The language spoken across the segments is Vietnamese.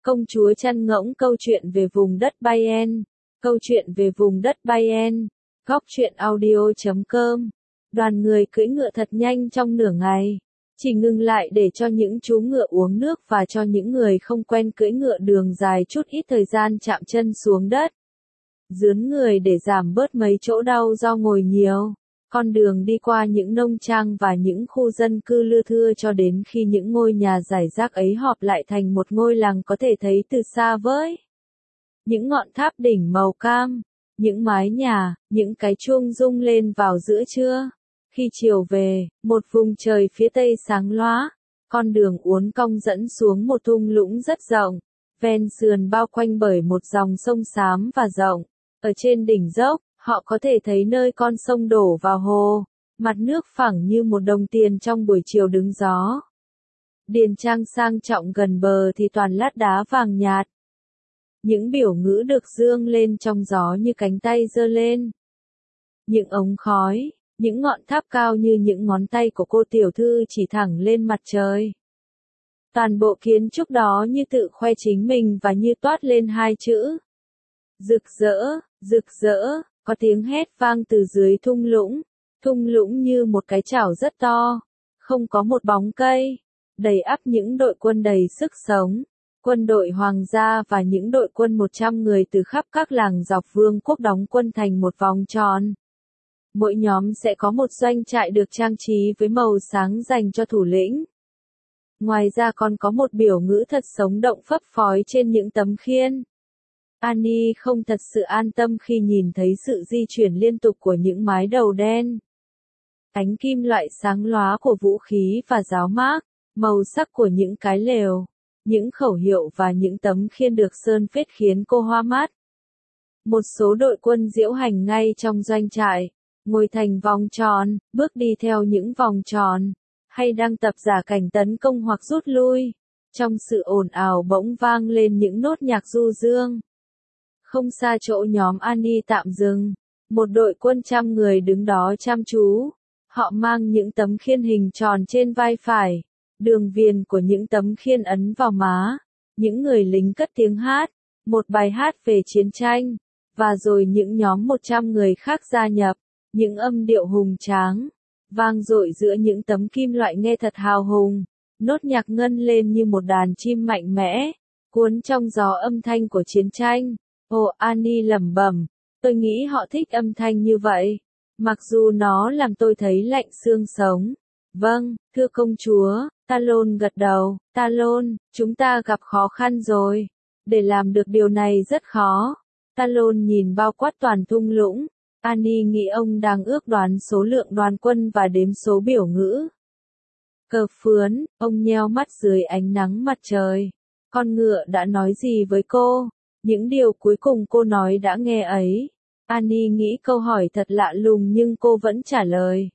Công chúa chăn ngỗng câu chuyện về vùng đất Bayern. Câu chuyện về vùng đất Bayern. Góc truyện audio.com. Đoàn người cưỡi ngựa thật nhanh trong nửa ngày. Chỉ ngừng lại để cho những chú ngựa uống nước và cho những người không quen cưỡi ngựa đường dài chút ít thời gian chạm chân xuống đất. Dướn người để giảm bớt mấy chỗ đau do ngồi nhiều. Con đường đi qua những nông trang và những khu dân cư lưa thưa cho đến khi những ngôi nhà rải rác ấy họp lại thành một ngôi làng có thể thấy từ xa với. Những ngọn tháp đỉnh màu cam, những mái nhà, những cái chuông rung lên vào giữa trưa. Khi chiều về, một vùng trời phía tây sáng lóa, con đường uốn cong dẫn xuống một thung lũng rất rộng, ven sườn bao quanh bởi một dòng sông xám và rộng. Ở trên đỉnh dốc, họ có thể thấy nơi con sông đổ vào hồ, mặt nước phẳng như một đồng tiền trong buổi chiều đứng gió. Điền trang sang trọng gần bờ thì toàn lát đá vàng nhạt. Những biểu ngữ được dương lên trong gió như cánh tay giơ lên. Những ống khói, những ngọn tháp cao như những ngón tay của cô tiểu thư chỉ thẳng lên mặt trời. Toàn bộ kiến trúc đó như tự khoe chính mình và như toát lên hai chữ. Rực rỡ, rực rỡ, có tiếng hét vang từ dưới thung lũng như một cái chảo rất to, không có một bóng cây, đầy ắp những đội quân đầy sức sống, quân đội hoàng gia và những đội quân 100 người từ khắp các làng dọc vương quốc đóng quân thành một vòng tròn. Mỗi nhóm sẽ có một doanh trại được trang trí với màu sáng dành cho thủ lĩnh. Ngoài ra còn có một biểu ngữ thật sống động phấp phới trên những tấm khiên. Annie không thật sự an tâm khi nhìn thấy sự di chuyển liên tục của những mái đầu đen. Ánh kim loại sáng lóa của vũ khí và giáo mác, màu sắc của những cái lều, những khẩu hiệu và những tấm khiên được sơn phết khiến cô hoa mắt. Một số đội quân diễu hành ngay trong doanh trại, ngồi thành vòng tròn, bước đi theo những vòng tròn, hay đang tập giả cảnh tấn công hoặc rút lui. Trong sự ồn ào bỗng vang lên những nốt nhạc du dương. Không xa chỗ nhóm Annie tạm dừng, một đội quân 100 người đứng đó chăm chú. Họ mang những tấm khiên hình tròn trên vai phải, đường viền của những tấm khiên ấn vào má. Những người lính cất tiếng hát, một bài hát về chiến tranh, và rồi những nhóm 100 người khác gia nhập, những âm điệu hùng tráng, vang dội giữa những tấm kim loại nghe thật hào hùng. Nốt nhạc ngân lên như một đàn chim mạnh mẽ, cuốn trong gió âm thanh của chiến tranh. Ồ, Annie lẩm bẩm, tôi nghĩ họ thích âm thanh như vậy, mặc dù nó làm tôi thấy lạnh xương sống. Vâng, thưa công chúa, Talon gật đầu. Talon, chúng ta gặp khó khăn rồi. Để làm được điều này rất khó. Talon nhìn bao quát toàn thung lũng. Annie nghĩ ông đang ước đoán số lượng đoàn quân và đếm số biểu ngữ. Cờ phướn, ông nheo mắt dưới ánh nắng mặt trời. Con ngựa đã nói gì với cô? Những điều cuối cùng cô nói đã nghe ấy. Annie nghĩ câu hỏi thật lạ lùng nhưng cô vẫn trả lời.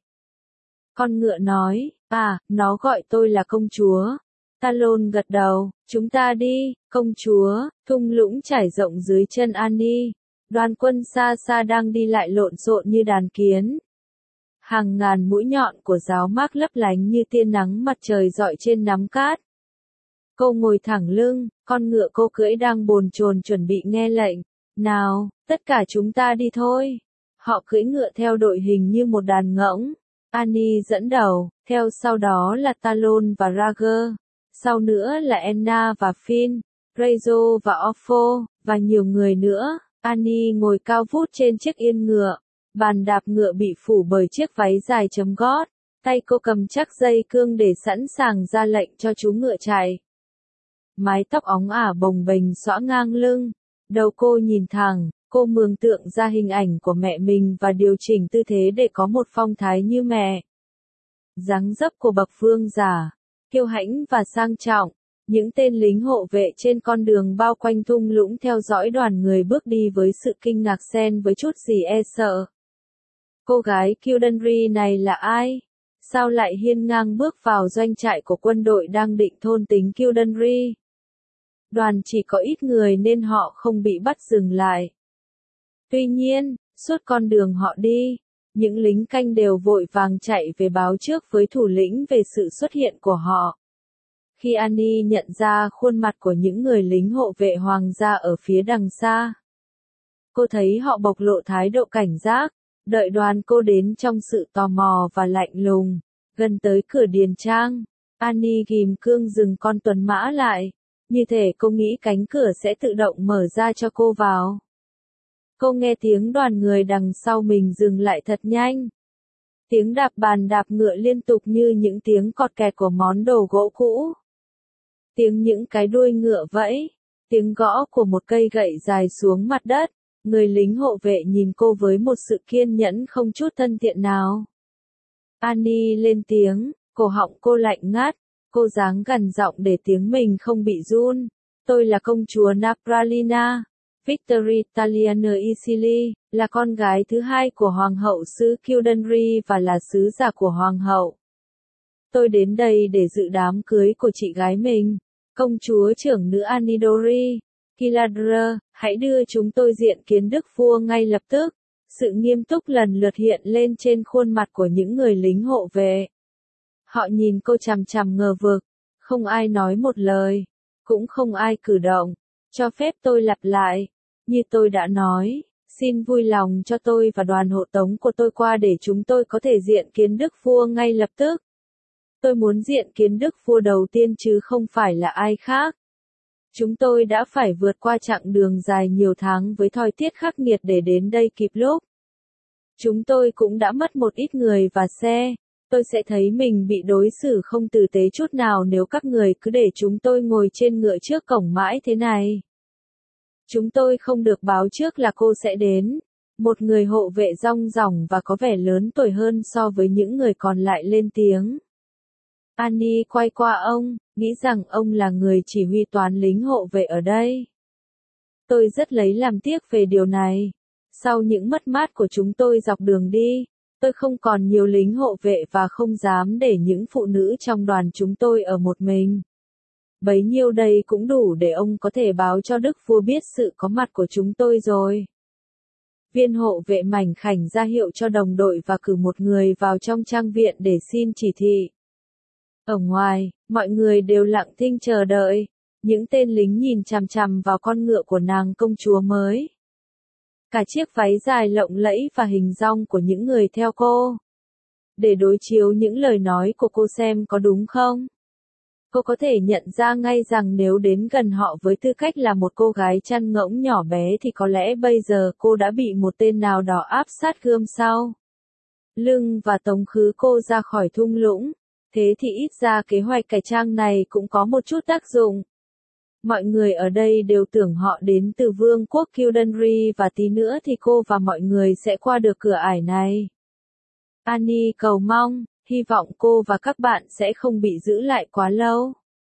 Con ngựa nói, nó gọi tôi là công chúa. Talon gật đầu, chúng ta đi, công chúa. Thung lũng trải rộng dưới chân Annie. Đoàn quân xa xa đang đi lại lộn xộn như đàn kiến. Hàng ngàn mũi nhọn của giáo mác lấp lánh như tia nắng mặt trời rọi trên nắm cát. Cô ngồi thẳng lưng, con ngựa cô cưỡi đang bồn chồn chuẩn bị nghe lệnh. Nào, tất cả chúng ta đi thôi. Họ cưỡi ngựa theo đội hình như một đàn ngỗng. Annie dẫn đầu, theo sau đó là Talon và Rager. Sau nữa là Enna và Finn, Raizo và Orpho, và nhiều người nữa. Annie ngồi cao vút trên chiếc yên ngựa. Bàn đạp ngựa bị phủ bởi chiếc váy dài chấm gót. Tay cô cầm chắc dây cương để sẵn sàng ra lệnh cho chú ngựa chạy. Mái tóc óng ả bồng bềnh xõa ngang lưng. Đầu cô nhìn thẳng, cô mường tượng ra hình ảnh của mẹ mình và điều chỉnh tư thế để có một phong thái như mẹ. Dáng dấp của bậc vương giả, kiêu hãnh và sang trọng. Những tên lính hộ vệ trên con đường bao quanh thung lũng theo dõi đoàn người bước đi với sự kinh ngạc xen với chút gì e sợ. Cô gái Kildare này là ai? Sao lại hiên ngang bước vào doanh trại của quân đội đang định thôn tính Kildare? Đoàn chỉ có ít người nên họ không bị bắt dừng lại. Tuy nhiên, suốt con đường họ đi, những lính canh đều vội vàng chạy về báo trước với thủ lĩnh về sự xuất hiện của họ. Khi Annie nhận ra khuôn mặt của những người lính hộ vệ hoàng gia ở phía đằng xa, cô thấy họ bộc lộ thái độ cảnh giác, đợi đoàn cô đến trong sự tò mò và lạnh lùng. Gần tới cửa điền trang, Annie ghim cương dừng con tuấn mã lại, như thể cô nghĩ cánh cửa sẽ tự động mở ra cho cô vào. Cô nghe tiếng đoàn người đằng sau mình dừng lại thật nhanh. Tiếng đạp bàn đạp ngựa liên tục như những tiếng cọt kẹt của món đồ gỗ cũ. Tiếng những cái đuôi ngựa vẫy, tiếng gõ của một cây gậy dài xuống mặt đất. Người lính hộ vệ nhìn cô với một sự kiên nhẫn không chút thân thiện nào. Annie lên tiếng, cổ họng cô lạnh ngắt, cô dáng gằn giọng để tiếng mình không bị run. Tôi là công chúa Napralina, Victoria Italiana Isili, là con gái thứ hai của hoàng hậu xứ Kildare và là sứ giả của hoàng hậu. Tôi đến đây để dự đám cưới của chị gái mình, công chúa trưởng nữ Anidori. Kiladra, hãy đưa chúng tôi diện kiến đức vua ngay lập tức. Sự nghiêm túc lần lượt hiện lên trên khuôn mặt của những người lính hộ vệ. Họ nhìn cô chằm chằm ngờ vực, không ai nói một lời, cũng không ai cử động. Cho phép tôi lặp lại, như tôi đã nói, xin vui lòng cho tôi và đoàn hộ tống của tôi qua để chúng tôi có thể diện kiến đức vua ngay lập tức. Tôi muốn diện kiến đức vua đầu tiên chứ không phải là ai khác. Chúng tôi đã phải vượt qua chặng đường dài nhiều tháng với thời tiết khắc nghiệt để đến đây kịp lúc. Chúng tôi cũng đã mất một ít người và xe. Tôi sẽ thấy mình bị đối xử không tử tế chút nào nếu các người cứ để chúng tôi ngồi trên ngựa trước cổng mãi thế này. Chúng tôi không được báo trước là cô sẽ đến. Một người hộ vệ rong ròng và có vẻ lớn tuổi hơn so với những người còn lại lên tiếng. Annie quay qua ông, nghĩ rằng ông là người chỉ huy toán lính hộ vệ ở đây. Tôi rất lấy làm tiếc về điều này. Sau những mất mát của chúng tôi dọc đường đi, tôi không còn nhiều lính hộ vệ và không dám để những phụ nữ trong đoàn chúng tôi ở một mình. Bấy nhiêu đây cũng đủ để ông có thể báo cho đức vua biết sự có mặt của chúng tôi rồi. Viên hộ vệ mảnh khảnh ra hiệu cho đồng đội và cử một người vào trong trang viện để xin chỉ thị. Ở ngoài, mọi người đều lặng thinh chờ đợi. Những tên lính nhìn chằm chằm vào con ngựa của nàng công chúa mới. Cả chiếc váy dài lộng lẫy và hình dong của những người theo cô. Để đối chiếu những lời nói của cô xem có đúng không? Cô có thể nhận ra ngay rằng nếu đến gần họ với tư cách là một cô gái chăn ngỗng nhỏ bé thì có lẽ bây giờ cô đã bị một tên nào đó áp sát gươm sau lưng và tống khứ cô ra khỏi thung lũng. Thế thì ít ra kế hoạch cải trang này cũng có một chút tác dụng. Mọi người ở đây đều tưởng họ đến từ vương quốc Kildare và tí nữa thì cô và mọi người sẽ qua được cửa ải này. Annie cầu mong, hy vọng cô và các bạn sẽ không bị giữ lại quá lâu.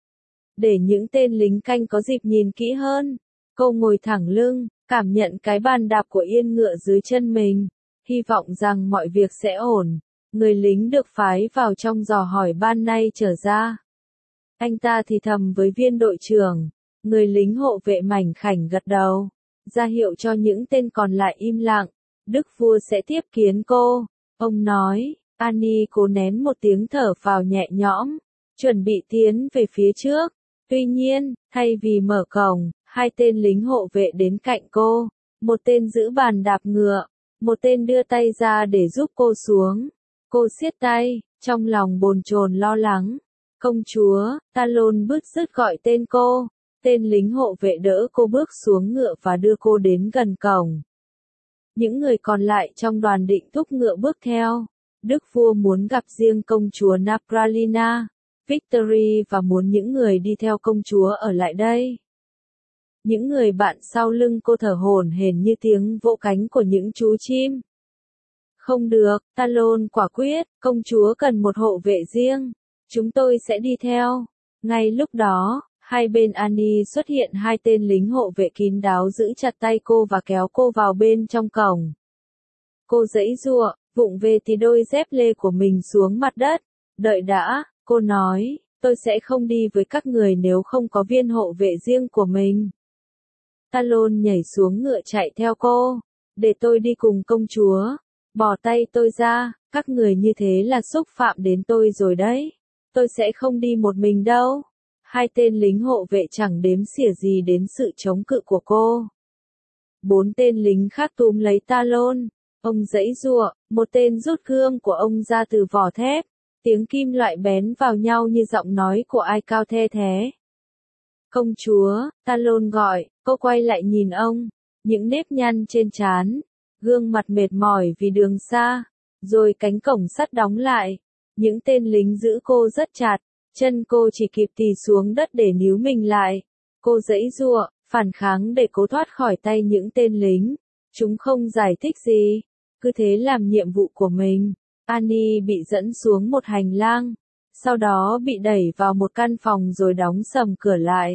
Để những tên lính canh có dịp nhìn kỹ hơn, cô ngồi thẳng lưng, cảm nhận cái bàn đạp của yên ngựa dưới chân mình, hy vọng rằng mọi việc sẽ ổn. Người lính được phái vào trong dò hỏi ban nay trở ra. Anh ta thì thầm với viên đội trưởng, người lính hộ vệ mảnh khảnh gật đầu, ra hiệu cho những tên còn lại im lặng, đức vua sẽ tiếp kiến cô, ông nói. Annie cố nén một tiếng thở phào nhẹ nhõm, chuẩn bị tiến về phía trước. Tuy nhiên, thay vì mở cổng, hai tên lính hộ vệ đến cạnh cô, một tên giữ bàn đạp ngựa, một tên đưa tay ra để giúp cô xuống. Cô siết tay, trong lòng bồn chồn lo lắng. Công chúa, Talon bứt rứt gọi tên cô. Tên lính hộ vệ đỡ cô bước xuống ngựa và đưa cô đến gần cổng. Những người còn lại trong đoàn định thúc ngựa bước theo. Đức vua muốn gặp riêng công chúa Napralina, Victory và muốn những người đi theo công chúa ở lại đây. Những người bạn sau lưng cô thở hổn hển như tiếng vỗ cánh của những chú chim. Không được, Talon quả quyết, công chúa cần một hộ vệ riêng. Chúng tôi sẽ đi theo. Ngay lúc đó, hai bên Annie xuất hiện hai tên lính hộ vệ kín đáo giữ chặt tay cô và kéo cô vào bên trong cổng. Cô giãy giụa, vụng về thì đôi dép lê của mình xuống mặt đất. Đợi đã, cô nói, tôi sẽ không đi với các người nếu không có viên hộ vệ riêng của mình. Talon nhảy xuống ngựa chạy theo cô. Để tôi đi cùng công chúa. Bỏ tay tôi ra, các người như thế là xúc phạm đến tôi rồi đấy. Tôi sẽ không đi một mình đâu. Hai tên lính hộ vệ chẳng đếm xỉa gì đến sự chống cự của cô. Bốn tên lính khác túm lấy Talon. Ông giãy giụa, một tên rút gươm của ông ra từ vỏ thép. Tiếng kim loại bén vào nhau như giọng nói của ai cao the thế. Công chúa, Talon gọi, cô quay lại nhìn ông. Những nếp nhăn trên trán, gương mặt mệt mỏi vì đường xa. Rồi cánh cổng sắt đóng lại. Những tên lính giữ cô rất chặt. Chân cô chỉ kịp tì xuống đất để níu mình lại. Cô giãy giụa, phản kháng để cố thoát khỏi tay những tên lính. Chúng không giải thích gì, cứ thế làm nhiệm vụ của mình. Annie bị dẫn xuống một hành lang, sau đó bị đẩy vào một căn phòng rồi đóng sầm cửa lại.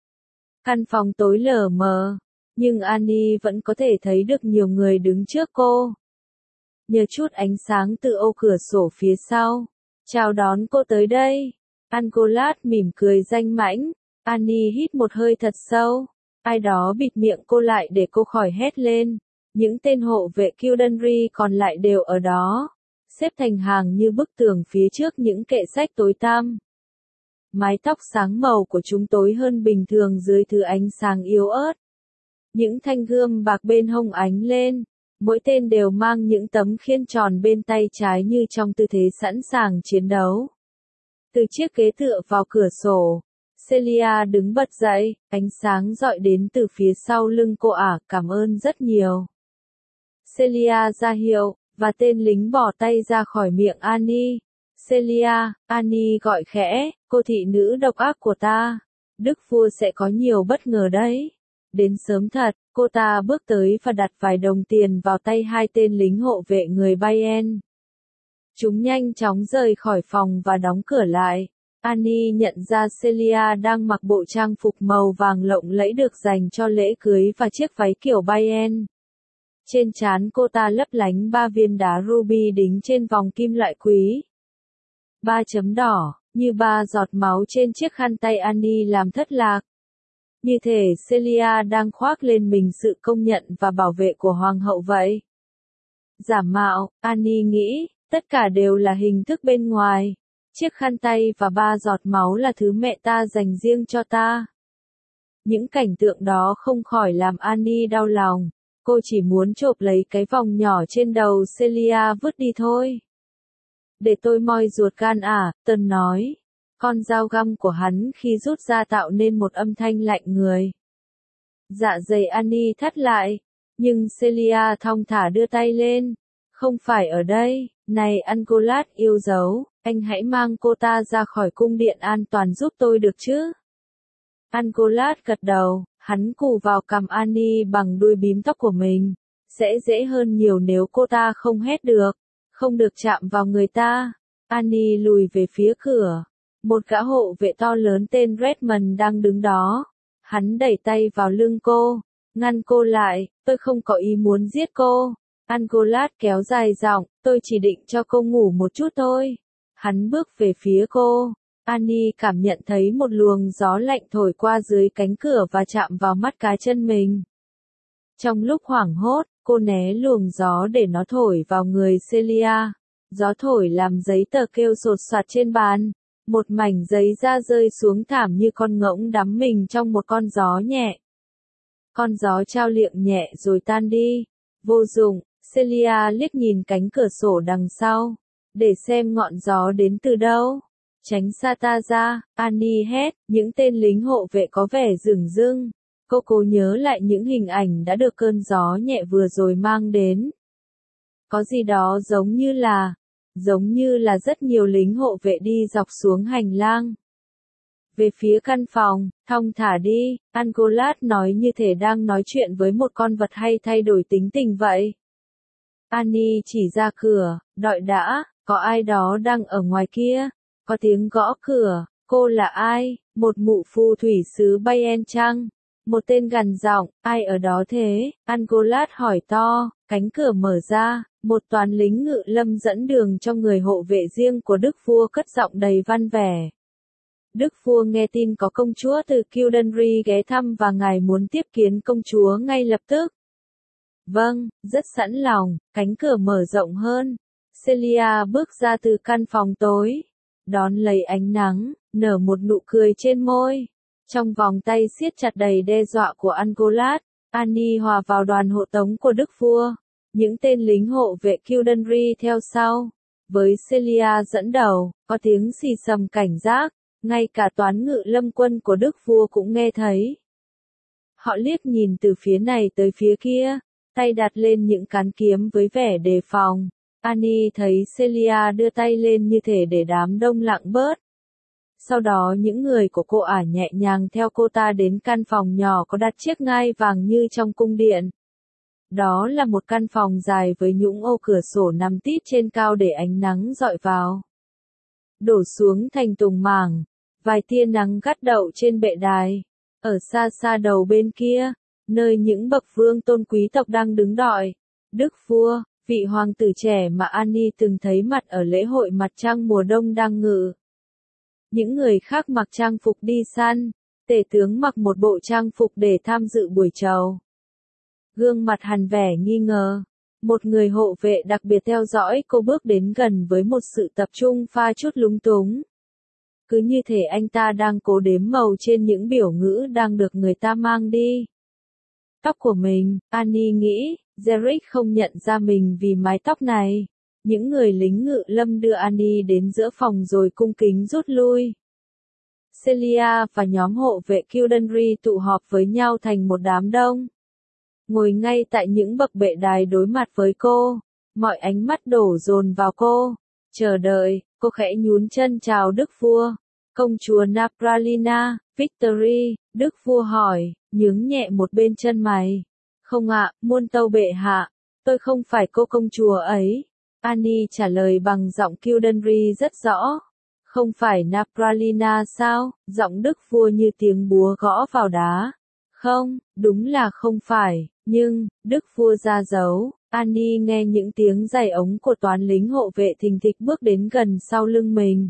Căn phòng tối lờ mờ, nhưng Annie vẫn có thể thấy được nhiều người đứng trước cô. Nhờ chút ánh sáng từ ô cửa sổ phía sau, chào đón cô tới đây. Angolas mỉm cười danh mãnh. Annie hít một hơi thật sâu. Ai đó bịt miệng cô lại để cô khỏi hét lên. Những tên hộ vệ Kildare còn lại đều ở đó, xếp thành hàng như bức tường phía trước những kệ sách tối tăm. Mái tóc sáng màu của chúng tối hơn bình thường dưới thứ ánh sáng yếu ớt. Những thanh gươm bạc bên hông ánh lên, mỗi tên đều mang những tấm khiên tròn bên tay trái như trong tư thế sẵn sàng chiến đấu. Từ chiếc ghế tựa vào cửa sổ, Celia đứng bật dậy, ánh sáng rọi đến từ phía sau lưng cô cảm ơn rất nhiều. Celia ra hiệu, và tên lính bỏ tay ra khỏi miệng Annie. Celia, Annie gọi khẽ, cô thị nữ độc ác của ta. Đức vua sẽ có nhiều bất ngờ đấy. Đến sớm thật, cô ta bước tới và đặt vài đồng tiền vào tay hai tên lính hộ vệ người Bayern. Chúng nhanh chóng rời khỏi phòng và đóng cửa lại. Annie nhận ra Celia đang mặc bộ trang phục màu vàng lộng lẫy được dành cho lễ cưới và chiếc váy kiểu Bayern. Trên trán cô ta lấp lánh 3 viên đá ruby đính trên vòng kim loại quý. 3 chấm đỏ, như 3 giọt máu trên chiếc khăn tay Annie làm thất lạc. Như thể Celia đang khoác lên mình sự công nhận và bảo vệ của hoàng hậu vậy. Giả mạo, Annie nghĩ, tất cả đều là hình thức bên ngoài. Chiếc khăn tay và 3 giọt máu là thứ mẹ ta dành riêng cho ta. Những cảnh tượng đó không khỏi làm Annie đau lòng. Cô chỉ muốn chộp lấy cái vòng nhỏ trên đầu Celia vứt đi thôi. Để tôi moi ruột gan Tân nói. Con dao găm của hắn khi rút ra tạo nên một âm thanh lạnh người. Dạ dày Annie thắt lại. Nhưng Celia thong thả đưa tay lên. Không phải ở đây, này Angolas yêu dấu, anh hãy mang cô ta ra khỏi cung điện an toàn giúp tôi được chứ? Angolas gật đầu, hắn cù vào cằm Annie bằng đuôi bím tóc của mình. Sẽ dễ hơn nhiều nếu cô ta không hét được, không được chạm vào người ta. Annie lùi về phía cửa. Một gã hộ vệ to lớn tên Redmond đang đứng đó. Hắn đẩy tay vào lưng cô, ngăn cô lại, tôi không có ý muốn giết cô. Angolas kéo dài giọng, tôi chỉ định cho cô ngủ một chút thôi. Hắn bước về phía cô. Annie cảm nhận thấy một luồng gió lạnh thổi qua dưới cánh cửa và chạm vào mắt cá chân mình. Trong lúc hoảng hốt, cô né luồng gió để nó thổi vào người Celia. Gió thổi làm giấy tờ kêu sột soạt trên bàn. Một mảnh giấy da rơi xuống thảm như con ngỗng đắm mình trong một con gió nhẹ. Con gió trao liệng nhẹ rồi tan đi. Vô dụng, Celia liếc nhìn cánh cửa sổ đằng sau. Để xem ngọn gió đến từ đâu. Tránh xa ta ra, Annie hét, những tên lính hộ vệ có vẻ dửng dưng. Cô cố nhớ lại những hình ảnh đã được cơn gió nhẹ vừa rồi mang đến. Có gì đó giống như là rất nhiều lính hộ vệ đi dọc xuống hành lang. Về phía căn phòng, thong thả đi, Angolas nói như thể đang nói chuyện với một con vật hay thay đổi tính tình vậy. Annie chỉ ra cửa, đợi đã, có ai đó đang ở ngoài kia. Có tiếng gõ cửa, cô là ai? Một mụ phù thủy sứ Bayern chăng? Một tên gằn giọng, ai ở đó thế? Angolas hỏi to, cánh cửa mở ra, một toán lính ngự lâm dẫn đường cho người hộ vệ riêng của đức vua cất giọng đầy văn vẻ. Đức vua nghe tin có công chúa từ Kildare ghé thăm và ngài muốn tiếp kiến công chúa ngay lập tức. Vâng, rất sẵn lòng, cánh cửa mở rộng hơn. Celia bước ra từ căn phòng tối. Đón lấy ánh nắng, nở một nụ cười trên môi. Trong vòng tay siết chặt đầy đe dọa của Angolat, Annie hòa vào đoàn hộ tống của đức vua. Những tên lính hộ vệ Kildare theo sau. Với Celia dẫn đầu, có tiếng xì xầm cảnh giác, ngay cả toán ngự lâm quân của đức vua cũng nghe thấy. Họ liếc nhìn từ phía này tới phía kia, tay đặt lên những cán kiếm với vẻ đề phòng. Annie thấy Celia đưa tay lên như thể để đám đông lặng bớt. Sau đó những người của cô ả nhẹ nhàng theo cô ta đến căn phòng nhỏ có đặt chiếc ngai vàng như trong cung điện. Đó là một căn phòng dài với những ô cửa sổ nằm tít trên cao để ánh nắng dọi vào. Đổ xuống thành từng mảng, vài tia nắng gắt đậu trên bệ đài. Ở xa xa đầu bên kia, nơi những bậc vương tôn quý tộc đang đứng đợi, đức vua, vị hoàng tử trẻ mà Annie từng thấy mặt ở lễ hội mặt trăng mùa đông đang ngự. Những người khác mặc trang phục đi săn, tể tướng mặc một bộ trang phục để tham dự buổi chầu. Gương mặt hằn vẻ nghi ngờ, một người hộ vệ đặc biệt theo dõi cô bước đến gần với một sự tập trung pha chút lúng túng. Cứ như thể anh ta đang cố đếm màu trên những biểu ngữ đang được người ta mang đi. Tóc của mình, Annie nghĩ, Derek không nhận ra mình vì mái tóc này. Những người lính ngự lâm đưa Annie đến giữa phòng rồi cung kính rút lui. Celia và nhóm hộ vệ Kildare tụ họp với nhau thành một đám đông. Ngồi ngay tại những bậc bệ đài đối mặt với cô, mọi ánh mắt đổ dồn vào cô. Chờ đợi, cô khẽ nhún chân chào đức vua. Công chúa Napralina, Victory, đức vua hỏi, nhướng nhẹ một bên chân mày. Không ạ, muôn tâu bệ hạ, tôi không phải cô công chúa ấy. Annie trả lời bằng giọng Kildare rất rõ. Không phải Napralina sao? Giọng đức vua như tiếng búa gõ vào đá. Không, đúng là không phải, nhưng, đức vua ra dấu. Annie nghe những tiếng giày ống của toán lính hộ vệ thình thịch bước đến gần sau lưng mình.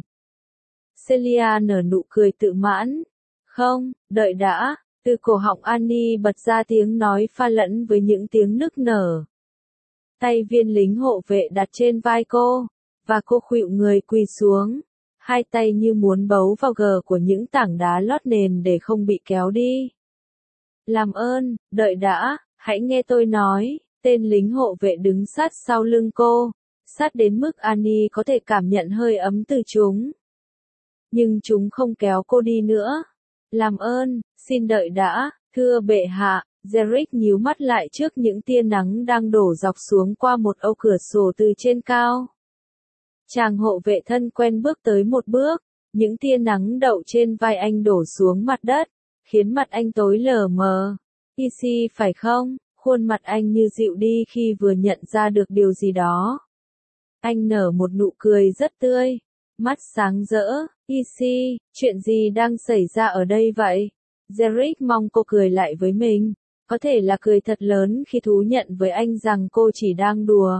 Celia nở nụ cười tự mãn. Không, đợi đã. Từ cổ họng Annie bật ra tiếng nói pha lẫn với những tiếng nức nở. Tay viên lính hộ vệ đặt trên vai cô, và cô khuỵu người quỳ xuống. Hai tay như muốn bấu vào gờ của những tảng đá lót nền để không bị kéo đi. Làm ơn, đợi đã, hãy nghe tôi nói. Tên lính hộ vệ đứng sát sau lưng cô, sát đến mức Annie có thể cảm nhận hơi ấm từ chúng. Nhưng chúng không kéo cô đi nữa. Làm ơn, xin đợi đã, thưa bệ hạ. Derek nhíu mắt lại trước những tia nắng đang đổ dọc xuống qua một ô cửa sổ từ trên cao. Chàng hộ vệ thân quen bước tới một bước, những tia nắng đậu trên vai anh đổ xuống mặt đất, khiến mặt anh tối lờ mờ. Easy phải không? Khuôn mặt anh như dịu đi khi vừa nhận ra được điều gì đó. Anh nở một nụ cười rất tươi, mắt sáng rỡ. Easy, chuyện gì đang xảy ra ở đây vậy? Derek mong cô cười lại với mình. Có thể là cười thật lớn khi thú nhận với anh rằng cô chỉ đang đùa.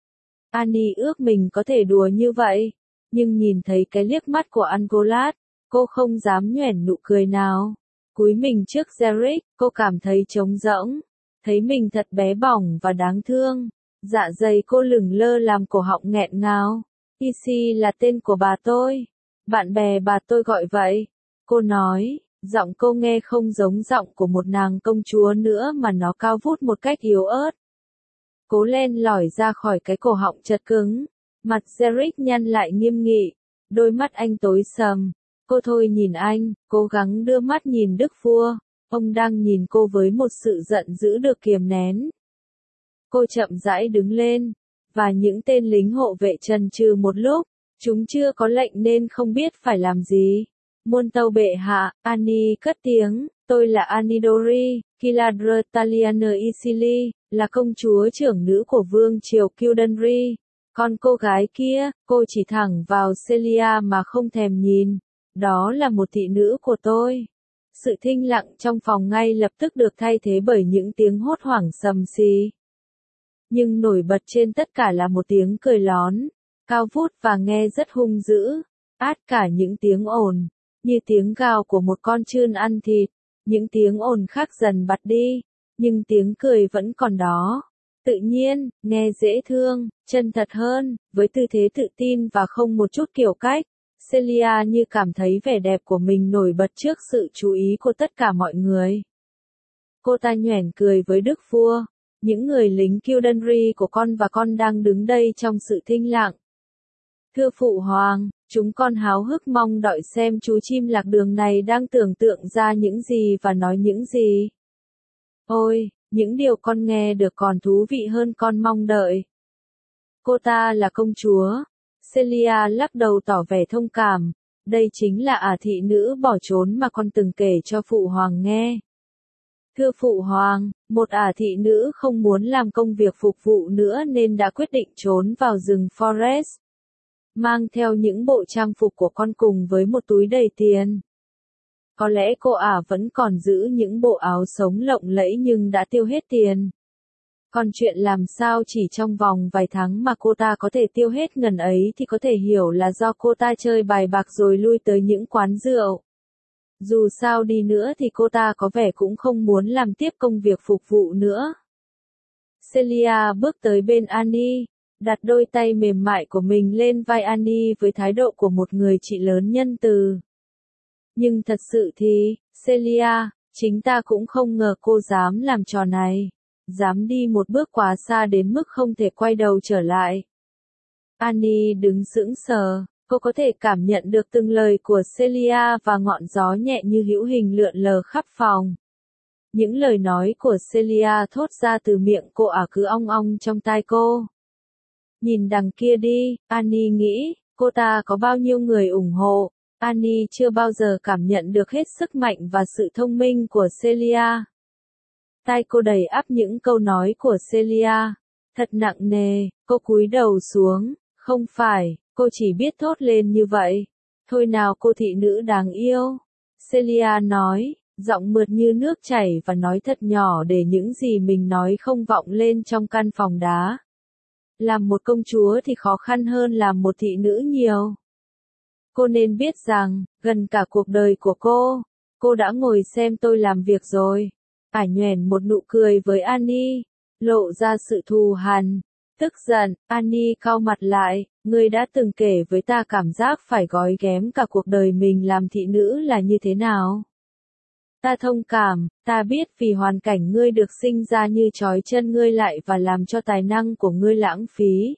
Annie ước mình có thể đùa như vậy, nhưng nhìn thấy cái liếc mắt của Angolat, cô không dám nhoẻn nụ cười nào. Cúi mình trước Derek, cô cảm thấy trống rỗng, thấy mình thật bé bỏng và đáng thương. Dạ dày cô lửng lơ làm cổ họng nghẹn ngào. Issy là tên của bà tôi. Bạn bè bà tôi gọi vậy. Cô nói, giọng cô nghe không giống giọng của một nàng công chúa nữa mà nó cao vút một cách yếu ớt. Cố len lỏi ra khỏi cái cổ họng chật cứng. Mặt Derek nhăn lại nghiêm nghị. Đôi mắt anh tối sầm. Cô thôi nhìn anh, cố gắng đưa mắt nhìn đức vua. Ông đang nhìn cô với một sự giận dữ được kiềm nén. Cô chậm rãi đứng lên, và những tên lính hộ vệ chần chừ một lúc. Chúng chưa có lệnh nên không biết phải làm gì. Muôn tâu bệ hạ, Annie cất tiếng, tôi là Anidori, Kiladra Taliana Isili, là công chúa trưởng nữ của vương triều Kildare. Còn cô gái kia, cô chỉ thẳng vào Celia mà không thèm nhìn. Đó là một thị nữ của tôi. Sự thinh lặng trong phòng ngay lập tức được thay thế bởi những tiếng hốt hoảng sầm xì. Nhưng nổi bật trên tất cả là một tiếng cười lón, cao vút và nghe rất hung dữ, át cả những tiếng ồn, như tiếng gào của một con trươn ăn thịt. Những tiếng ồn khác dần bặt đi, nhưng tiếng cười vẫn còn đó. Tự nhiên, nghe dễ thương, chân thật hơn, với tư thế tự tin và không một chút kiểu cách. Celia như cảm thấy vẻ đẹp của mình nổi bật trước sự chú ý của tất cả mọi người. Cô ta nhoẻn cười với đức vua. Những người lính Kildare của con và con đang đứng đây trong sự thinh lặng. Thưa phụ hoàng, chúng con háo hức mong đợi xem chú chim lạc đường này đang tưởng tượng ra những gì và nói những gì. Ôi, những điều con nghe được còn thú vị hơn con mong đợi. Cô ta là công chúa. Celia lắc đầu tỏ vẻ thông cảm. Đây chính là ả thị nữ bỏ trốn mà con từng kể cho phụ hoàng nghe. Thưa phụ hoàng, một ả thị nữ không muốn làm công việc phục vụ nữa nên đã quyết định trốn vào rừng Forest. Mang theo những bộ trang phục của con cùng với một túi đầy tiền. Có lẽ cô ả vẫn còn giữ những bộ áo sống lộng lẫy nhưng đã tiêu hết tiền. Còn chuyện làm sao chỉ trong vòng vài tháng mà cô ta có thể tiêu hết ngần ấy thì có thể hiểu là do cô ta chơi bài bạc rồi lui tới những quán rượu. Dù sao đi nữa thì cô ta có vẻ cũng không muốn làm tiếp công việc phục vụ nữa. Celia bước tới bên Annie, đặt đôi tay mềm mại của mình lên vai Annie với thái độ của một người chị lớn nhân từ. Nhưng thật sự thì, Celia, chính ta cũng không ngờ cô dám làm trò này. Dám đi một bước quá xa đến mức không thể quay đầu trở lại. Annie đứng sững sờ, cô có thể cảm nhận được từng lời của Celia và ngọn gió nhẹ như hữu hình lượn lờ khắp phòng. Những lời nói của Celia thốt ra từ miệng cô ả cứ ong ong trong tai cô. Nhìn đằng kia đi, Annie nghĩ, cô ta có bao nhiêu người ủng hộ. Annie chưa bao giờ cảm nhận được hết sức mạnh và sự thông minh của Celia. Tai cô đầy ắp những câu nói của Celia. Thật nặng nề, cô cúi đầu xuống. Không phải, cô chỉ biết thốt lên như vậy. Thôi nào cô thị nữ đáng yêu. Celia nói, giọng mượt như nước chảy và nói thật nhỏ để những gì mình nói không vọng lên trong căn phòng đá. Làm một công chúa thì khó khăn hơn làm một thị nữ nhiều. Cô nên biết rằng, gần cả cuộc đời của cô đã ngồi xem tôi làm việc rồi. Ả nhoẻn một nụ cười với Annie, lộ ra sự thù hằn, tức giận. Annie cau mặt lại, ngươi đã từng kể với ta cảm giác phải gói ghém cả cuộc đời mình làm thị nữ là như thế nào. Ta thông cảm, ta biết vì hoàn cảnh ngươi được sinh ra như trói chân ngươi lại và làm cho tài năng của ngươi lãng phí.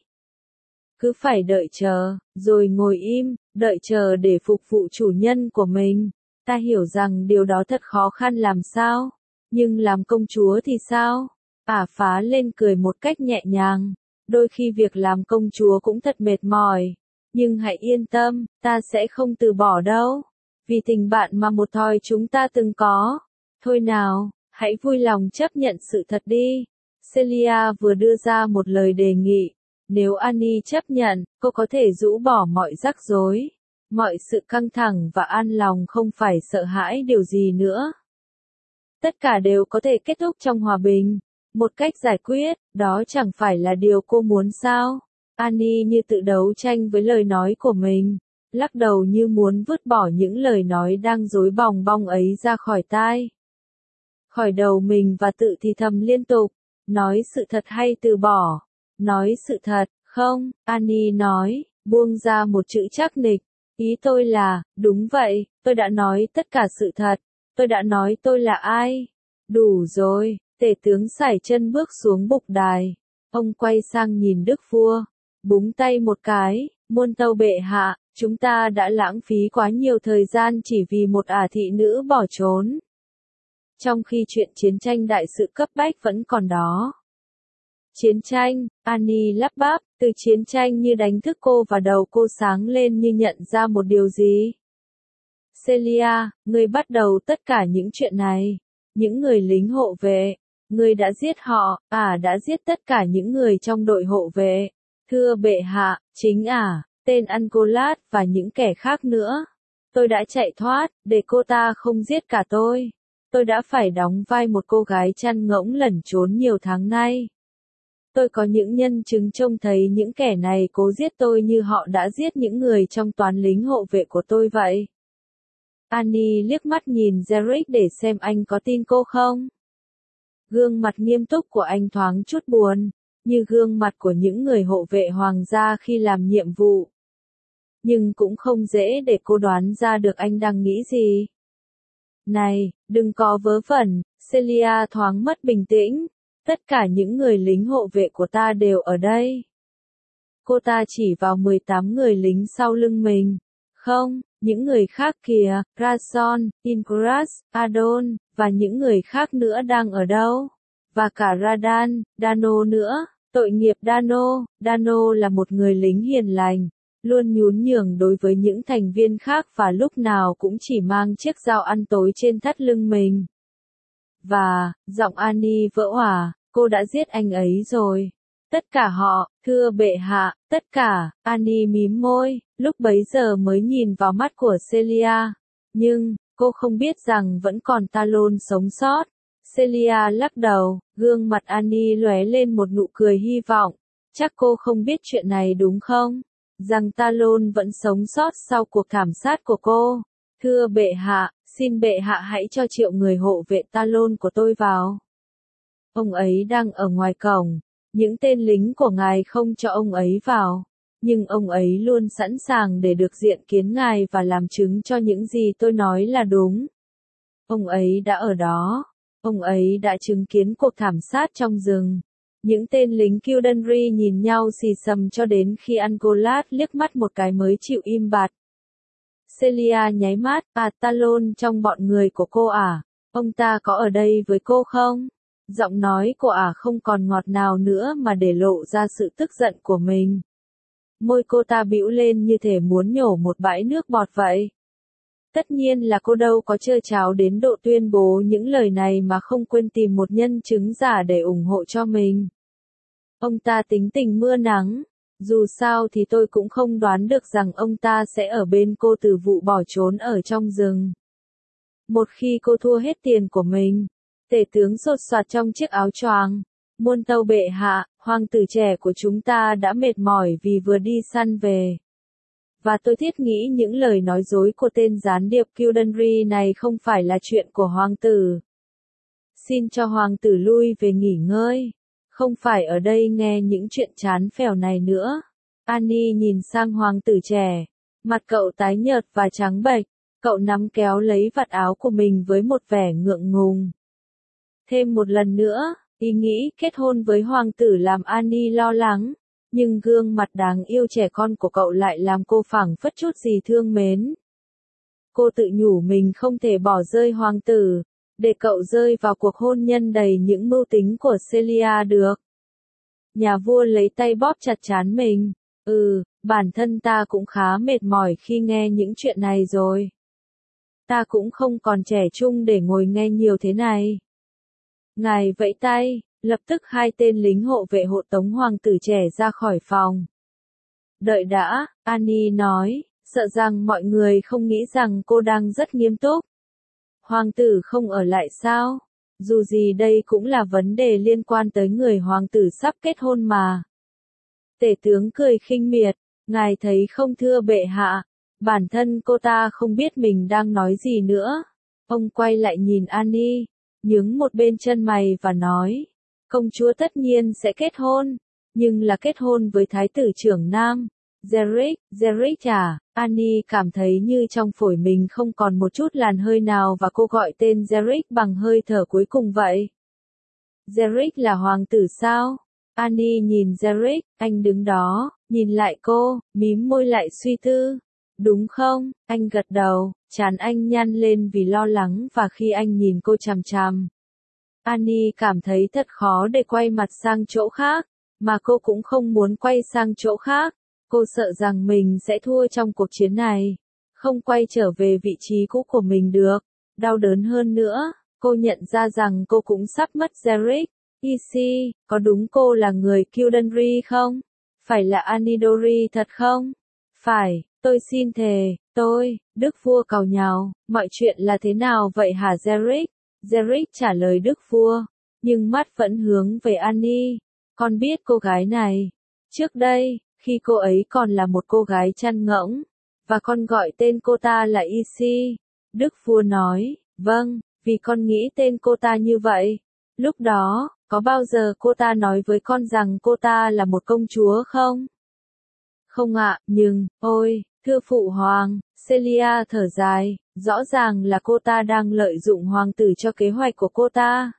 Cứ phải đợi chờ, rồi ngồi im, đợi chờ để phục vụ chủ nhân của mình. Ta hiểu rằng điều đó thật khó khăn làm sao. Nhưng làm công chúa thì sao? Ả phá lên cười một cách nhẹ nhàng. Đôi khi việc làm công chúa cũng thật mệt mỏi. Nhưng hãy yên tâm, ta sẽ không từ bỏ đâu. Vì tình bạn mà một thời chúng ta từng có. Thôi nào, hãy vui lòng chấp nhận sự thật đi. Celia vừa đưa ra một lời đề nghị. Nếu Annie chấp nhận, cô có thể rũ bỏ mọi rắc rối, mọi sự căng thẳng và an lòng không phải sợ hãi điều gì nữa. Tất cả đều có thể kết thúc trong hòa bình. Một cách giải quyết, đó chẳng phải là điều cô muốn sao? Annie như tự đấu tranh với lời nói của mình, lắc đầu như muốn vứt bỏ những lời nói đang rối bòng bong ấy ra khỏi tai. Khỏi đầu mình và tự thì thầm liên tục, nói sự thật hay từ bỏ? Nói sự thật, không, Annie nói, buông ra một chữ chắc nịch. Ý tôi là, đúng vậy, tôi đã nói tất cả sự thật. Tôi đã nói tôi là ai. Đủ rồi, tể tướng sải chân bước xuống bục đài. Ông quay sang nhìn đức vua, búng tay một cái, muôn tâu bệ hạ, chúng ta đã lãng phí quá nhiều thời gian chỉ vì một ả thị nữ bỏ trốn. Trong khi chuyện chiến tranh đại sự cấp bách vẫn còn đó. Chiến tranh, Annie lắp bắp, từ chiến tranh như đánh thức cô và đầu cô sáng lên như nhận ra một điều gì. Celia, ngươi bắt đầu tất cả những chuyện này. Những người lính hộ vệ, ngươi đã giết họ, đã giết tất cả những người trong đội hộ vệ. Thưa bệ hạ, chính tên Angolat và những kẻ khác nữa. Tôi đã chạy thoát, để cô ta không giết cả tôi. Tôi đã phải đóng vai một cô gái chăn ngỗng lẩn trốn nhiều tháng nay. Tôi có những nhân chứng trông thấy những kẻ này cố giết tôi như họ đã giết những người trong toán lính hộ vệ của tôi vậy. Annie liếc mắt nhìn Derek để xem anh có tin cô không. Gương mặt nghiêm túc của anh thoáng chút buồn, như gương mặt của những người hộ vệ hoàng gia khi làm nhiệm vụ. nhưng cũng không dễ để cô đoán ra được anh đang nghĩ gì. Này, đừng có vớ vẩn, Celia thoáng mất bình tĩnh. Tất cả những người lính hộ vệ của ta đều ở đây. Cô ta chỉ vào 18 người lính sau lưng mình. Không, những người khác kìa, Rason, Ingras, Adon, và những người khác nữa đang ở đâu? Và cả Radan, Dano nữa. Tội nghiệp Dano, Dano là một người lính hiền lành, luôn nhún nhường đối với những thành viên khác và lúc nào cũng chỉ mang chiếc dao ăn tối trên thắt lưng mình. Và, giọng Annie vỡ òa, cô đã giết anh ấy rồi. Tất cả họ, thưa bệ hạ, tất cả, Annie mím môi, lúc bấy giờ mới nhìn vào mắt của Celia. Nhưng, cô không biết rằng vẫn còn Talon sống sót. Celia lắc đầu, gương mặt Annie lóe lên một nụ cười hy vọng. Chắc cô không biết chuyện này đúng không? Rằng Talon vẫn sống sót sau cuộc thảm sát của cô. Thưa bệ hạ, xin bệ hạ hãy cho triệu người hộ vệ Talon của tôi vào. Ông ấy đang ở ngoài cổng. Những tên lính của ngài không cho ông ấy vào. Nhưng ông ấy luôn sẵn sàng để được diện kiến ngài và làm chứng cho những gì tôi nói là đúng. Ông ấy đã ở đó. Ông ấy đã chứng kiến cuộc thảm sát trong rừng. Những tên lính Kildare nhìn nhau xì xầm cho đến khi Angolas liếc mắt một cái mới chịu im bặt. Celia nháy mắt, Talon trong bọn người của cô à? Ông ta có ở đây với cô không? Giọng nói của không còn ngọt nào nữa mà để lộ ra sự tức giận của mình. Môi cô ta bĩu lên như thể muốn nhổ một bãi nước bọt vậy. Tất nhiên là cô đâu có trơ tráo đến độ tuyên bố những lời này mà không quên tìm một nhân chứng giả để ủng hộ cho mình. Ông ta tính tình mưa nắng. Dù sao thì tôi cũng không đoán được rằng ông ta sẽ ở bên cô từ vụ bỏ trốn ở trong rừng. Một khi cô thua hết tiền của mình, tể tướng sột soạt trong chiếc áo choàng. Muôn tâu bệ hạ, hoàng tử trẻ của chúng ta đã mệt mỏi vì vừa đi săn về. Và tôi thiết nghĩ những lời nói dối của tên gián điệp Kildare này không phải là chuyện của hoàng tử. Xin cho hoàng tử lui về nghỉ ngơi. Không phải ở đây nghe những chuyện chán phèo này nữa. Annie nhìn sang hoàng tử trẻ. Mặt cậu tái nhợt và trắng bệch. Cậu nắm kéo lấy vạt áo của mình với một vẻ ngượng ngùng. Thêm một lần nữa, ý nghĩ kết hôn với hoàng tử làm Annie lo lắng. Nhưng gương mặt đáng yêu trẻ con của cậu lại làm cô phảng phất chút gì thương mến. Cô tự nhủ mình không thể bỏ rơi hoàng tử, để cậu rơi vào cuộc hôn nhân đầy những mưu tính của Celia được. Nhà vua lấy tay bóp chặt trán mình. Bản thân ta cũng khá mệt mỏi khi nghe những chuyện này rồi. Ta cũng không còn trẻ trung để ngồi nghe nhiều thế này. Ngài vẫy tay. Lập tức hai tên lính hộ vệ hộ tống hoàng tử trẻ ra khỏi phòng. Đợi đã, Annie nói, sợ rằng mọi người không nghĩ rằng cô đang rất nghiêm túc. Hoàng tử không ở lại sao? Dù gì đây cũng là vấn đề liên quan tới người hoàng tử sắp kết hôn mà. Tể tướng cười khinh miệt, ngài thấy không thưa bệ hạ, bản thân cô ta không biết mình đang nói gì nữa. Ông quay lại nhìn Annie, nhướng một bên chân mày và nói. Công chúa tất nhiên sẽ kết hôn, nhưng là kết hôn với thái tử trưởng nam. Zerich à, Annie cảm thấy như trong phổi mình không còn một chút làn hơi nào và cô gọi tên Zerich bằng hơi thở cuối cùng vậy. Zerich là hoàng tử sao? Annie nhìn Zerich, anh đứng đó, nhìn lại cô, mím môi lại suy tư. Đúng không? Anh gật đầu, trán anh nhăn lên vì lo lắng và khi anh nhìn cô chằm chằm. Annie cảm thấy thật khó để quay mặt sang chỗ khác, mà cô cũng không muốn quay sang chỗ khác. Cô sợ rằng mình sẽ thua trong cuộc chiến này, không quay trở về vị trí cũ của mình được. Đau đớn hơn nữa, cô nhận ra rằng cô cũng sắp mất Zerich. Isi, có đúng cô là người Kildare không? Phải là Anidori thật không? Phải, tôi xin thề, Đức vua càu nhàu, mọi chuyện là thế nào vậy hả Zerich? Zerich trả lời đức vua, nhưng mắt vẫn hướng về Annie. Con biết cô gái này. Trước đây, khi cô ấy còn là một cô gái chăn ngỗng, và con gọi tên cô ta là Isi. Đức vua nói, vâng, vì con nghĩ tên cô ta như vậy. Lúc đó, có bao giờ cô ta nói với con rằng cô ta là một công chúa không? Không ạ, nhưng, ôi, Thưa phụ hoàng, Celia thở dài, rõ ràng là cô ta đang lợi dụng hoàng tử cho kế hoạch của cô ta.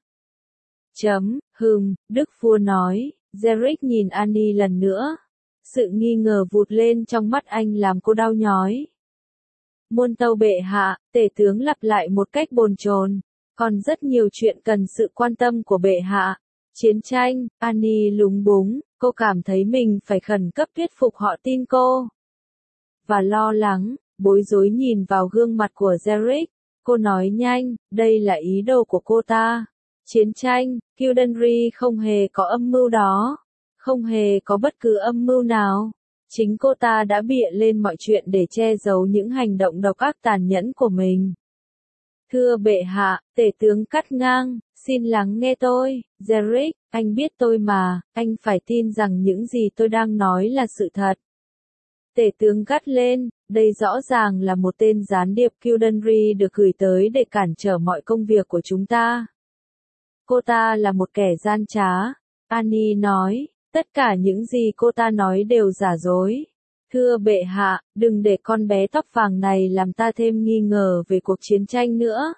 Đức vua nói, Derek nhìn Annie lần nữa. Sự nghi ngờ vụt lên trong mắt anh làm cô đau nhói. Muôn tâu bệ hạ, tể tướng lặp lại một cách bồn chồn. Còn rất nhiều chuyện cần sự quan tâm của bệ hạ. Chiến tranh, Annie lúng búng, cô cảm thấy mình phải khẩn cấp thuyết phục họ tin cô. Và lo lắng, bối rối nhìn vào gương mặt của Derek, cô nói nhanh, đây là ý đồ của cô ta. Chiến tranh, Kildare không hề có âm mưu đó. Không hề có bất cứ âm mưu nào. Chính cô ta đã bịa lên mọi chuyện để che giấu những hành động độc ác tàn nhẫn của mình. Thưa bệ hạ, tể tướng cắt ngang, xin lắng nghe tôi, Derek, anh biết tôi mà, anh phải tin rằng những gì tôi đang nói là sự thật. Tể tướng gắt lên, đây rõ ràng là một tên gián điệp Kildare được gửi tới để cản trở mọi công việc của chúng ta. Cô ta là một kẻ gian trá, Annie nói, tất cả những gì cô ta nói đều giả dối. Thưa bệ hạ, đừng để con bé tóc vàng này làm ta thêm nghi ngờ về cuộc chiến tranh nữa.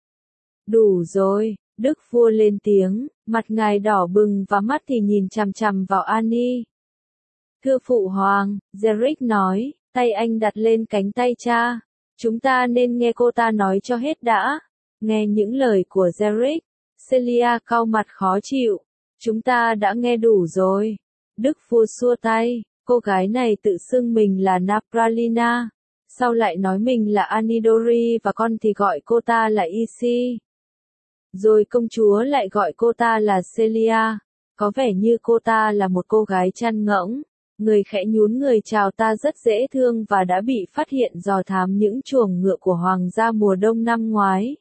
Đủ rồi, đức vua lên tiếng, mặt ngài đỏ bừng và mắt thì nhìn chằm chằm vào Annie. Thưa phụ hoàng, Derek nói, tay anh đặt lên cánh tay cha. Chúng ta nên nghe cô ta nói cho hết đã. Nghe những lời của Derek, Celia cau mặt khó chịu. Chúng ta đã nghe đủ rồi. Đức vua xua tay, cô gái này tự xưng mình là Napralina. Sau lại nói mình là Anidori và con thì gọi cô ta là Isi. Rồi công chúa lại gọi cô ta là Celia. Có vẻ như cô ta là một cô gái chăn ngỗng. Người khẽ nhún người chào ta rất dễ thương và đã bị phát hiện dò thám những chuồng ngựa của hoàng gia mùa đông năm ngoái.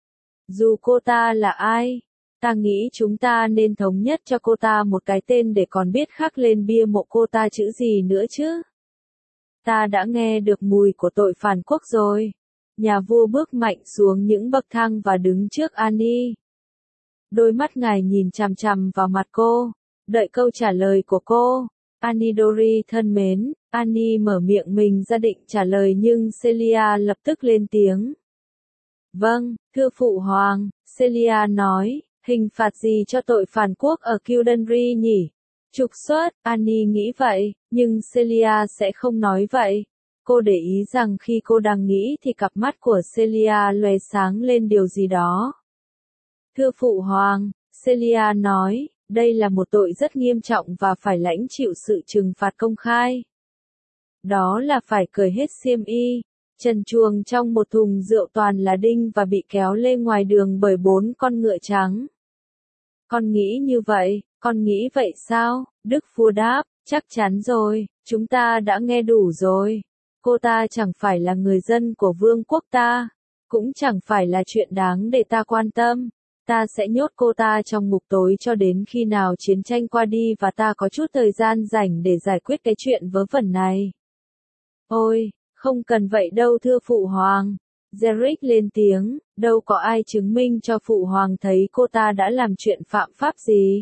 Dù cô ta là ai, ta nghĩ chúng ta nên thống nhất cho cô ta một cái tên để còn biết khắc lên bia mộ cô ta chữ gì nữa chứ. Ta đã nghe được mùi của tội phản quốc rồi. Nhà vua bước mạnh xuống những bậc thang và đứng trước Annie. Đôi mắt ngài nhìn chằm chằm vào mặt cô, đợi câu trả lời của cô. Anidori thân mến, Annie mở miệng mình ra định trả lời nhưng Celia lập tức lên tiếng. Vâng, thưa phụ hoàng, Celia nói, hình phạt gì cho tội phản quốc ở Kildare nhỉ? Trục xuất, Annie nghĩ vậy, nhưng Celia sẽ không nói vậy. Cô để ý rằng khi cô đang nghĩ thì cặp mắt của Celia lóe sáng lên điều gì đó. Thưa phụ hoàng, Celia nói, đây là một tội rất nghiêm trọng và phải lãnh chịu sự trừng phạt công khai. Đó là phải cởi hết xiêm y, trần truồng trong một thùng rượu toàn là đinh và bị kéo lên ngoài đường bởi 4 con ngựa trắng. Con nghĩ như vậy, con nghĩ vậy sao? Đức vua đáp, chắc chắn rồi, chúng ta đã nghe đủ rồi. Cô ta chẳng phải là người dân của vương quốc ta, cũng chẳng phải là chuyện đáng để ta quan tâm. Ta sẽ nhốt cô ta trong ngục tối cho đến khi nào chiến tranh qua đi và ta có chút thời gian rảnh để giải quyết cái chuyện vớ vẩn này. Ôi, không cần vậy đâu thưa phụ hoàng. Derek lên tiếng, đâu có ai chứng minh cho phụ hoàng thấy cô ta đã làm chuyện phạm pháp gì.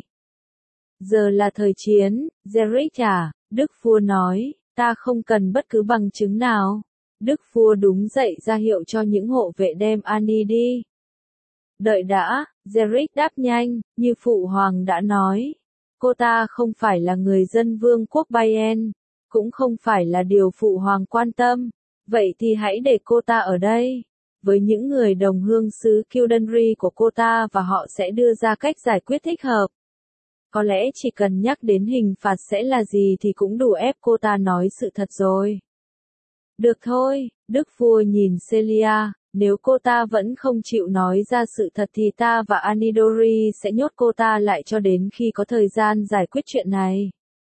Giờ là thời chiến, Derek à, đức vua nói, ta không cần bất cứ bằng chứng nào. Đức vua đúng dậy ra hiệu cho những hộ vệ đem Annie đi. Đợi đã, Derek đáp nhanh, như phụ hoàng đã nói. Cô ta không phải là người dân vương quốc Bayern, cũng không phải là điều phụ hoàng quan tâm. Vậy thì hãy để cô ta ở đây, với những người đồng hương xứ Kildare của cô ta và họ sẽ đưa ra cách giải quyết thích hợp. Có lẽ chỉ cần nhắc đến hình phạt sẽ là gì thì cũng đủ ép cô ta nói sự thật rồi. Được thôi, đức vua nhìn Celia, nếu cô ta vẫn không chịu nói ra sự thật thì ta và Anidori sẽ nhốt cô ta lại cho đến khi có thời gian giải quyết chuyện này.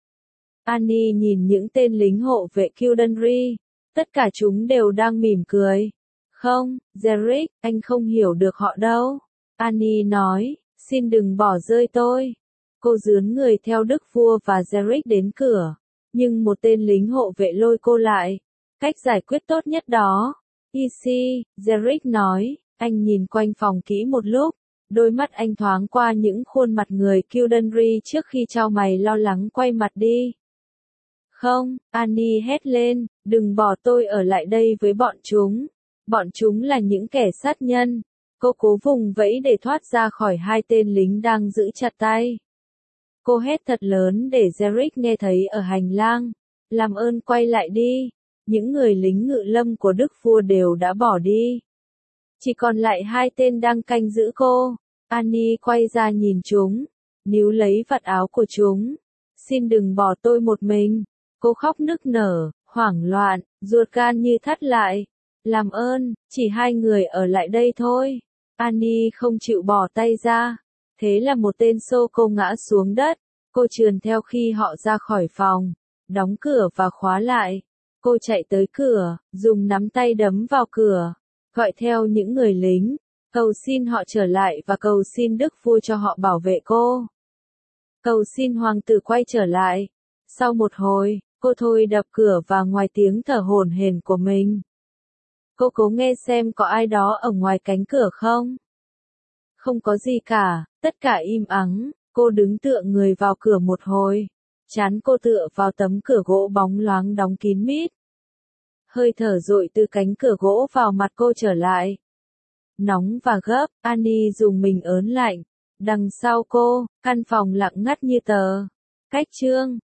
Annie nhìn những tên lính hộ vệ Kildare, tất cả chúng đều đang mỉm cười. Không, Derek, anh không hiểu được họ đâu. Annie nói, xin đừng bỏ rơi tôi. Cô rướn người theo đức vua và Derek đến cửa, nhưng một tên lính hộ vệ lôi cô lại. Cách giải quyết tốt nhất đó. Isi, Derek nói, anh nhìn quanh phòng kỹ một lúc, đôi mắt anh thoáng qua những khuôn mặt người Kildare trước khi chau mày lo lắng quay mặt đi. Không, Annie hét lên, đừng bỏ tôi ở lại đây với bọn chúng. Bọn chúng là những kẻ sát nhân. Cô cố vùng vẫy để thoát ra khỏi hai tên lính đang giữ chặt tay. Cô hét thật lớn để Derek nghe thấy ở hành lang. Làm ơn quay lại đi. Những người lính ngự lâm của Đức Vua đều đã bỏ đi. Chỉ còn lại hai tên đang canh giữ cô. Annie quay ra nhìn chúng, níu lấy vạt áo của chúng. Xin đừng bỏ tôi một mình. Cô khóc nức nở, hoảng loạn, ruột gan như thắt lại. Làm ơn, chỉ hai người ở lại đây thôi. Annie không chịu bỏ tay ra. Thế là một tên xô cô ngã xuống đất. Cô trườn theo khi họ ra khỏi phòng, đóng cửa và khóa lại. Cô chạy tới cửa, dùng nắm tay đấm vào cửa, gọi theo những người lính, cầu xin họ trở lại và cầu xin Đức Vua cho họ bảo vệ cô. Cầu xin hoàng tử quay trở lại. Sau một hồi, cô thôi đập cửa và ngoài tiếng thở hổn hển của mình. Cô cố nghe xem có ai đó ở ngoài cánh cửa không. Không có gì cả, tất cả im ắng. Cô đứng tựa người vào cửa một hồi. Trán cô tựa vào tấm cửa gỗ bóng loáng đóng kín mít. Hơi thở dội từ cánh cửa gỗ vào mặt cô trở lại. Nóng và gấp, Annie dùng mình ớn lạnh. Đằng sau cô, căn phòng lặng ngắt như tờ. Cách chương